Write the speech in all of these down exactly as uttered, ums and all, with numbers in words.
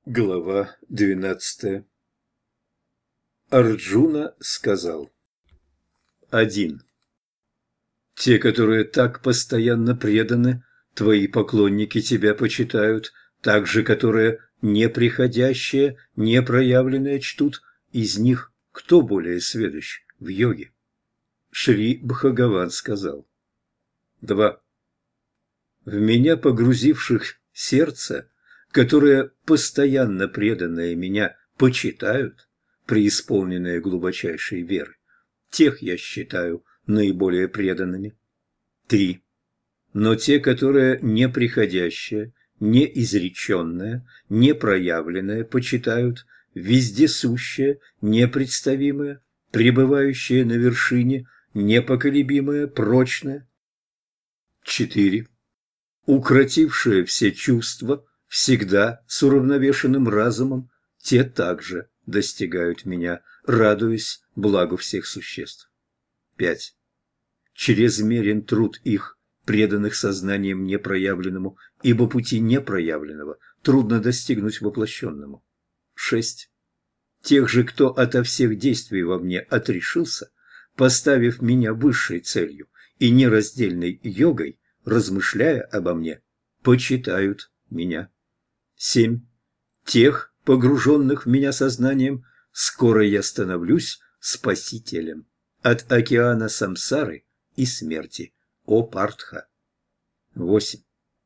Глава двенадцатая. Арджуна сказал: один. Те, которые так постоянно преданы, твои поклонники тебя почитают, также которые неприходящие, непроявленные чтут, из них кто более сведущ в йоге? Шри Бхагаван сказал. два. В меня погрузивших сердце, которые постоянно преданные меня почитают, преисполненные глубочайшей веры, тех я считаю наиболее преданными. Три. Но те, которые неприходящие, неизреченные, непроявленные почитают, вездесущие, непредставимые, пребывающие на вершине, непоколебимые, прочные. Четыре. Укротившие все чувства, всегда с уравновешенным разумом, те также достигают меня, радуясь благу всех существ. Пять. Чрезмерен труд их, преданных сознанием непроявленному, ибо пути непроявленного трудно достигнуть воплощенному. Шесть. Тех же, кто ото всех действий во мне отрешился, поставив меня высшей целью и нераздельной йогой, размышляя обо мне, почитают меня. Семь. Тех, погруженных в меня сознанием, скоро я становлюсь спасителем от океана самсары и смерти, о Партха. Восемь.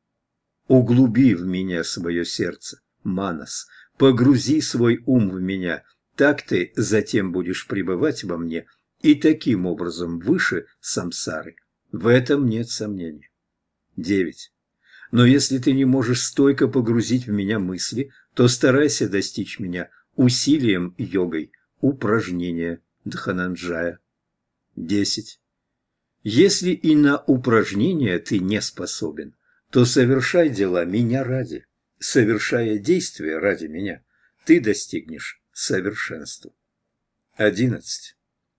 Углуби в меня свое сердце, Манас, погрузи свой ум в меня, так ты затем будешь пребывать во мне и таким образом выше самсары. В этом нет сомнений. Девять. Но если ты не можешь стойко погрузить в меня мысли, то старайся достичь меня усилием йогой, упражнения Дхананджая. Десять. Если и на упражнения ты не способен, то совершай дела меня ради. Совершая действия ради меня, ты достигнешь совершенства. Одиннадцать.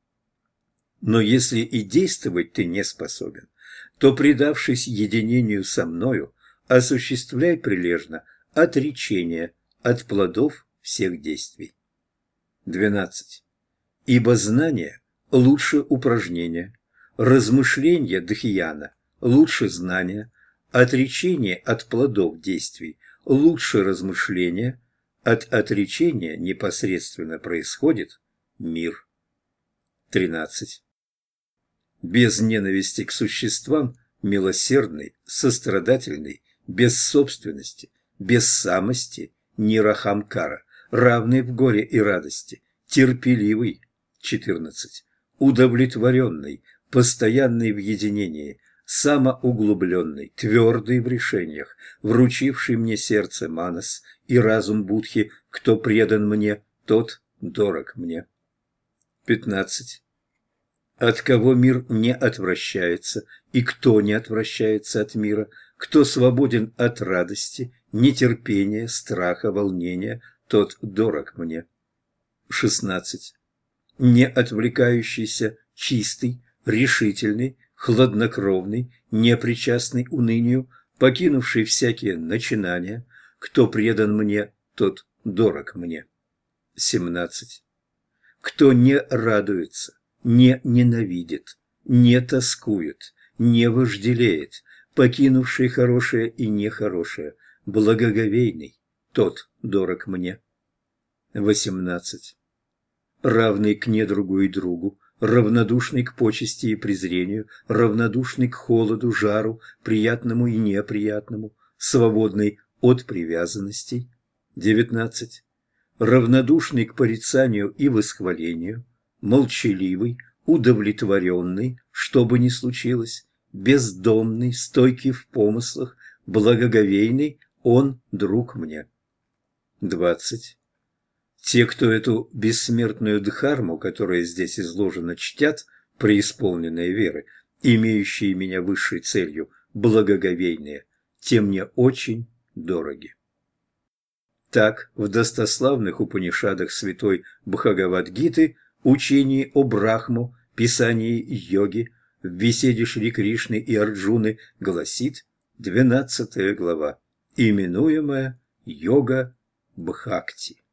Но если и действовать ты не способен, то, предавшись единению со мною, осуществляй прилежно отречение от плодов всех действий. Двенадцать. Ибо знание лучше упражнения, размышление дхьяна лучше знания, отречение от плодов действий лучше размышления, от отречения непосредственно происходит мир. Тринадцать. Без ненависти к существам, милосердный, сострадательный, без собственности, без самости, нирахамкара, равный в горе и радости, терпеливый. Четырнадцать. Удовлетворенный, постоянный в единении, самоуглубленный, твердый в решениях, вручивший мне сердце Манас и разум Будхи, кто предан мне, тот дорог мне. Пятнадцать. От кого мир не отвращается, и кто не отвращается от мира, кто свободен от радости, нетерпения, страха, волнения, тот дорог мне. Шестнадцать. Не отвлекающийся, чистый, решительный, хладнокровный, непричастный унынию, покинувший всякие начинания, кто предан мне, тот дорог мне. Семнадцать. Кто не радуется, не ненавидит, не тоскует, не вожделеет, покинувший хорошее и нехорошее, благоговейный, тот дорог мне. Восемнадцать. Равный к недругу и другу, равнодушный к почести и презрению, равнодушный к холоду, жару, приятному и неприятному, свободный от привязанностей. Девятнадцать. Равнодушный к порицанию и восхвалению, молчаливый, удовлетворенный, что бы ни случилось, бездомный, стойкий в помыслах, благоговейный, он друг мне. Двадцать. Те, кто эту бессмертную дхарму, которая здесь изложена, чтят, преисполненные веры, имеющие меня высшей целью, благоговейные, те мне очень дороги. Так, в достославных Упанишадах святой Бхагавад-гиты, учении о Брахму, писании йоги, в беседе Шри Кришны и Арджуны гласит двенадцатая глава, именуемая йога Бхакти.